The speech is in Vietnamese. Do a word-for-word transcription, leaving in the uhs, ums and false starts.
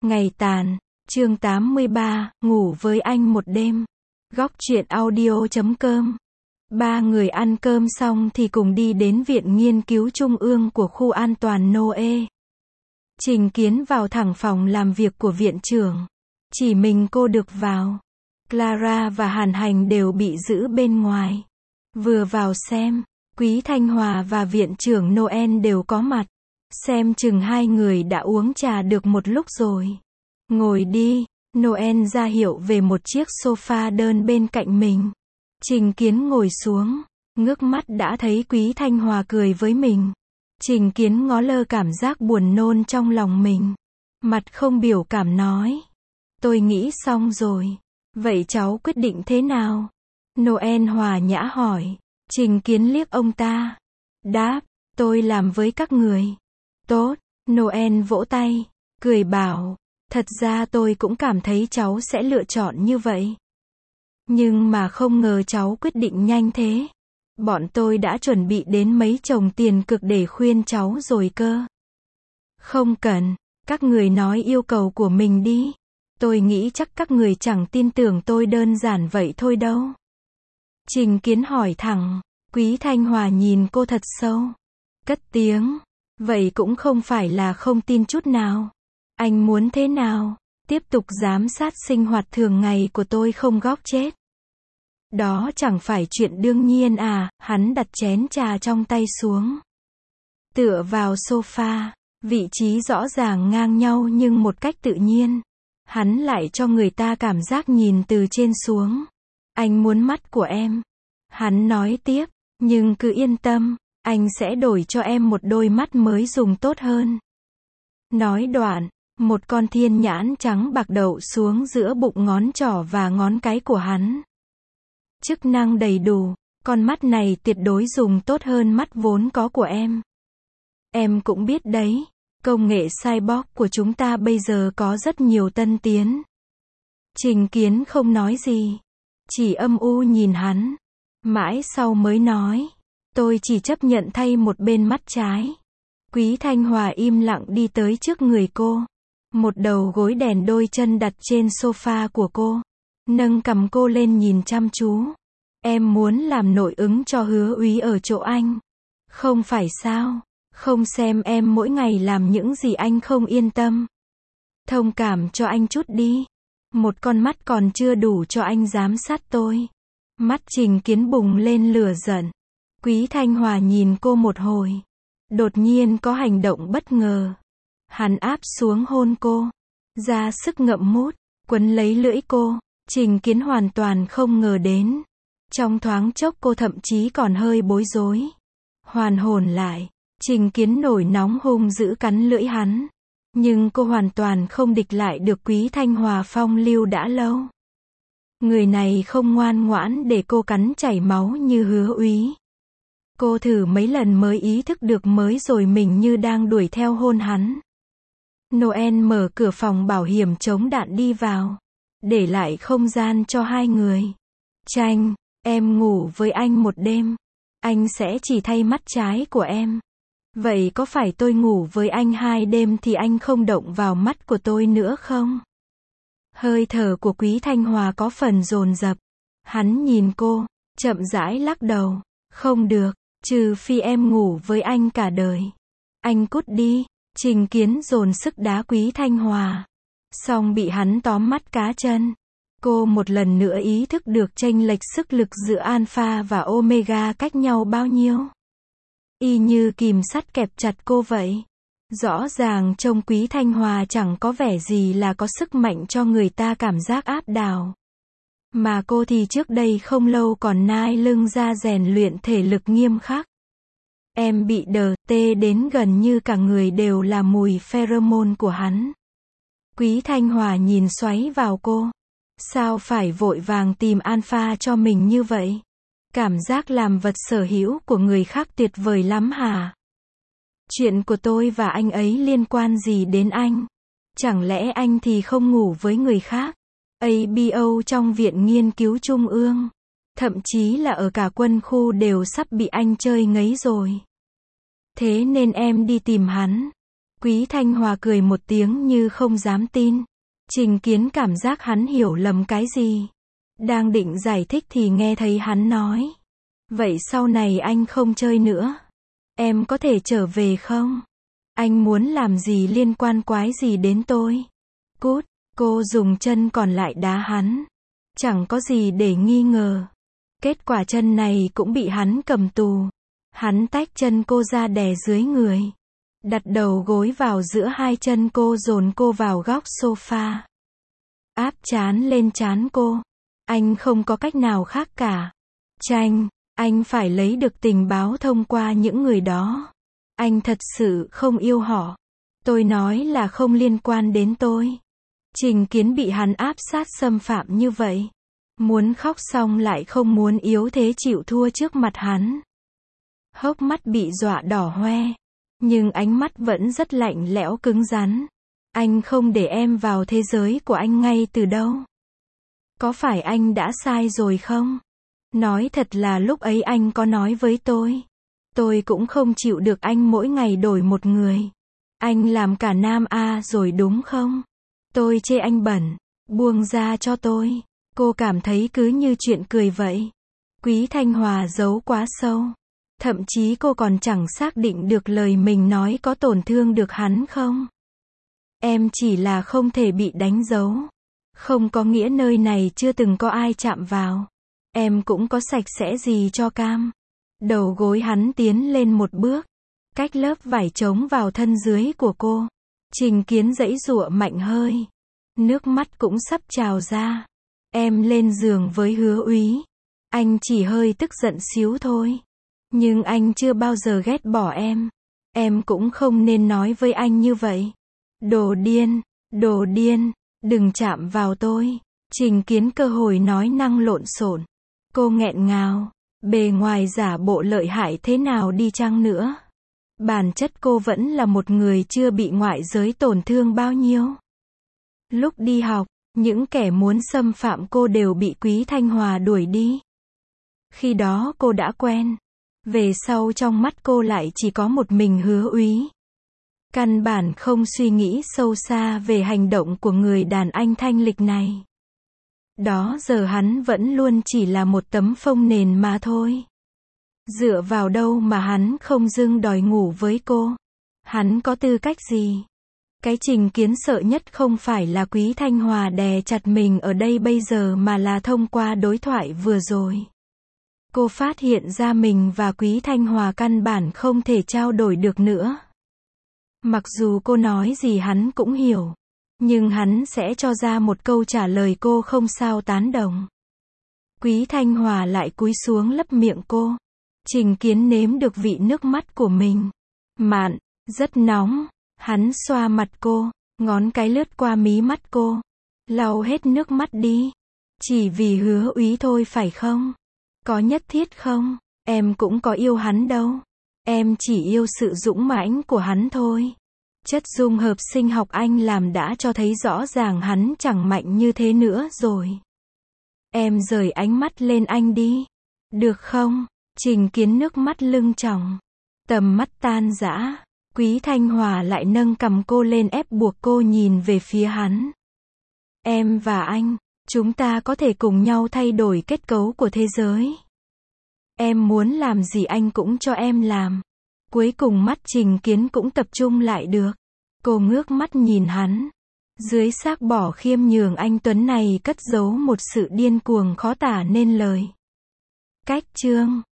Ngày tàn, chương tám mươi ba, ngủ với anh một đêm. Góc truyện audio chấm com. Ba người ăn cơm xong thì cùng đi đến Viện Nghiên cứu Trung ương của khu an toàn Noe. Trình Kiến vào thẳng phòng làm việc của viện trưởng. Chỉ mình cô được vào. Clara và Hàn Hành đều bị giữ bên ngoài. Vừa vào xem, Quý Thanh Hòa và viện trưởng Noel đều có mặt. Xem chừng hai người đã uống trà được một lúc rồi. Ngồi đi, Noel ra hiệu về một chiếc sofa đơn bên cạnh mình. Trình Kiến ngồi xuống, ngước mắt đã thấy Quý Thanh Hòa cười với mình. Trình Kiến ngó lơ cảm giác buồn nôn trong lòng mình. Mặt không biểu cảm nói. Tôi nghĩ xong rồi. Vậy cháu quyết định thế nào? Noel hòa nhã hỏi. Trình Kiến liếc ông ta. Đáp, tôi làm với các người. Tốt, Noel vỗ tay, cười bảo. Thật ra tôi cũng cảm thấy cháu sẽ lựa chọn như vậy. Nhưng mà không ngờ cháu quyết định nhanh thế. Bọn tôi đã chuẩn bị đến mấy chồng tiền cực để khuyên cháu rồi cơ. Không cần, các người nói yêu cầu của mình đi. Tôi nghĩ chắc các người chẳng tin tưởng tôi đơn giản vậy thôi đâu. Trình Kiến hỏi thẳng, Quý Thanh Hòa nhìn cô thật sâu. Cất tiếng, vậy cũng không phải là không tin chút nào. Anh muốn thế nào? Tiếp tục giám sát sinh hoạt thường ngày của tôi không góp chết. Đó chẳng phải chuyện đương nhiên à, hắn đặt chén trà trong tay xuống. Tựa vào sofa, vị trí rõ ràng ngang nhau nhưng một cách tự nhiên. Hắn lại cho người ta cảm giác nhìn từ trên xuống. Anh muốn mắt của em. Hắn nói tiếp, nhưng cứ yên tâm, anh sẽ đổi cho em một đôi mắt mới dùng tốt hơn. Nói đoạn, một con thiên nhãn trắng bạc đậu xuống giữa bụng ngón trỏ và ngón cái của hắn. Chức năng đầy đủ, con mắt này tuyệt đối dùng tốt hơn mắt vốn có của em. Em cũng biết đấy, công nghệ cyborg của chúng ta bây giờ có rất nhiều tân tiến. Trình Kiến không nói gì, chỉ âm u nhìn hắn. Mãi sau mới nói, tôi chỉ chấp nhận thay một bên mắt trái. Quý Thanh Hòa im lặng đi tới trước người cô. Một đầu gối đèn đôi chân đặt trên sofa của cô. Nâng cằm cô lên nhìn chăm chú. Em muốn làm nội ứng cho Hứa Úy ở chỗ anh. Không phải sao? Không xem em mỗi ngày làm những gì anh không yên tâm. Thông cảm cho anh chút đi. Một con mắt còn chưa đủ cho anh giám sát tôi. Mắt Trình Kiến bùng lên lửa giận. Quý Thanh Hòa nhìn cô một hồi. Đột nhiên có hành động bất ngờ. Hắn áp xuống hôn cô. Ra sức ngậm mút, quấn lấy lưỡi cô. Trình Kiến hoàn toàn không ngờ đến. Trong thoáng chốc cô thậm chí còn hơi bối rối. Hoàn hồn lại, Trình Kiến nổi nóng hung dữ cắn lưỡi hắn. Nhưng cô hoàn toàn không địch lại được Quý Thanh Hòa phong lưu đã lâu. Người này không ngoan ngoãn để cô cắn chảy máu như Hứa Úy. Cô thử mấy lần mới ý thức được mới rồi mình như đang đuổi theo hôn hắn. Noel mở cửa phòng bảo hiểm chống đạn đi vào. Để lại không gian cho hai người. Tranh, em ngủ với anh một đêm. Anh sẽ chỉ thay mắt trái của em. Vậy có phải tôi ngủ với anh hai đêm thì anh không động vào mắt của tôi nữa không? Hơi thở của Quý Thanh Hòa có phần dồn dập. Hắn nhìn cô, chậm rãi lắc đầu. Không được, trừ phi em ngủ với anh cả đời. Anh cút đi. Trình Kiến dồn sức đá Quý Thanh Hòa. Xong bị hắn tóm mắt cá chân. Cô một lần nữa ý thức được chênh lệch sức lực giữa alpha và omega cách nhau bao nhiêu. Y như kìm sắt kẹp chặt cô vậy. Rõ ràng trông Quý Thanh Hòa chẳng có vẻ gì là có sức mạnh cho người ta cảm giác áp đảo. Mà cô thì trước đây không lâu còn nai lưng ra rèn luyện thể lực nghiêm khắc. Em bị đờ tê đến gần như cả người đều là mùi pheromone của hắn. Quý Thanh Hòa nhìn xoáy vào cô. Sao phải vội vàng tìm alpha cho mình như vậy? Cảm giác làm vật sở hữu của người khác tuyệt vời lắm hả? Chuyện của tôi và anh ấy liên quan gì đến anh? Chẳng lẽ anh thì không ngủ với người khác? a bê o trong Viện Nghiên cứu Trung ương. Thậm chí là ở cả quân khu đều sắp bị anh chơi ngấy rồi. Thế nên em đi tìm hắn. Quý Thanh Hòa cười một tiếng như không dám tin. Trình Kiến cảm giác hắn hiểu lầm cái gì. Đang định giải thích thì nghe thấy hắn nói. Vậy sau này anh không chơi nữa. Em có thể trở về không? Anh muốn làm gì liên quan quái gì đến tôi? Cút, cô dùng chân còn lại đá hắn. Chẳng có gì để nghi ngờ. Kết quả chân này cũng bị hắn cầm tù. Hắn tách chân cô ra đè dưới người. Đặt đầu gối vào giữa hai chân cô dồn cô vào góc sofa. Áp trán lên trán cô. Anh không có cách nào khác cả. Tranh, anh phải lấy được tình báo thông qua những người đó. Anh thật sự không yêu họ. Tôi nói là không liên quan đến tôi. Trình Kiến bị hắn áp sát xâm phạm như vậy. Muốn khóc xong lại không muốn yếu thế chịu thua trước mặt hắn. Hốc mắt bị dọa đỏ hoe. Nhưng ánh mắt vẫn rất lạnh lẽo cứng rắn. Anh không để em vào thế giới của anh ngay từ đâu. Có phải anh đã sai rồi không? Nói thật là lúc ấy anh có nói với tôi. Tôi cũng không chịu được anh mỗi ngày đổi một người. Anh làm cả nam A rồi đúng không? Tôi chê anh bẩn. Buông ra cho tôi. Cô cảm thấy cứ như chuyện cười vậy. Quý Thanh Hòa giấu quá sâu. Thậm chí cô còn chẳng xác định được lời mình nói có tổn thương được hắn không. Em chỉ là không thể bị đánh dấu. Không có nghĩa nơi này chưa từng có ai chạm vào. Em cũng có sạch sẽ gì cho cam. Đầu gối hắn tiến lên một bước. Cách lớp vải trống vào thân dưới của cô. Trình Kiến giãy giụa mạnh hơi. Nước mắt cũng sắp trào ra. Em lên giường với Hứa Úy. Anh chỉ hơi tức giận xíu thôi. Nhưng anh chưa bao giờ ghét bỏ em. Em cũng không nên nói với anh như vậy. Đồ điên, đồ điên, đừng chạm vào tôi. Trình Kiến cơ hội nói năng lộn xộn. Cô nghẹn ngào. Bề ngoài giả bộ lợi hại thế nào đi chăng nữa. Bản chất cô vẫn là một người chưa bị ngoại giới tổn thương bao nhiêu. Lúc đi học, những kẻ muốn xâm phạm cô đều bị Quý Thanh Hòa đuổi đi. Khi đó cô đã quen. Về sau trong mắt cô lại chỉ có một mình Hứa Úy. Căn bản không suy nghĩ sâu xa về hành động của người đàn anh thanh lịch này. Đó giờ hắn vẫn luôn chỉ là một tấm phông nền mà thôi. Dựa vào đâu mà hắn không dưng đòi ngủ với cô? Hắn có tư cách gì? Cái Trình Kiến sợ nhất không phải là Quý Thanh Hòa đè chặt mình ở đây bây giờ mà là thông qua đối thoại vừa rồi. Cô phát hiện ra mình và Quý Thanh Hòa căn bản không thể trao đổi được nữa. Mặc dù cô nói gì hắn cũng hiểu. Nhưng hắn sẽ cho ra một câu trả lời cô không sao tán đồng. Quý Thanh Hòa lại cúi xuống lấp miệng cô. Trình Kiến nếm được vị nước mắt của mình. Mạn, rất nóng. Hắn xoa mặt cô, ngón cái lướt qua mí mắt cô. Lau hết nước mắt đi. Chỉ vì Hứa Úy thôi phải không? Có nhất thiết không? Em cũng có yêu hắn đâu. Em chỉ yêu sự dũng mãnh của hắn thôi. Chất dung hợp sinh học anh làm đã cho thấy rõ ràng hắn chẳng mạnh như thế nữa rồi. Em rời ánh mắt lên anh đi. Được không? Trình Kiến nước mắt lưng tròng. Tầm mắt tan rã. Quý Thanh Hòa lại nâng cằm cô lên ép buộc cô nhìn về phía hắn. Em và anh, chúng ta có thể cùng nhau thay đổi kết cấu của thế giới. Em muốn làm gì anh cũng cho em làm. Cuối cùng mắt Trình Kiến cũng tập trung lại được. Cô ngước mắt nhìn hắn. Dưới xác bỏ khiêm nhường anh tuấn này cất giấu một sự điên cuồng khó tả nên lời. Cách chương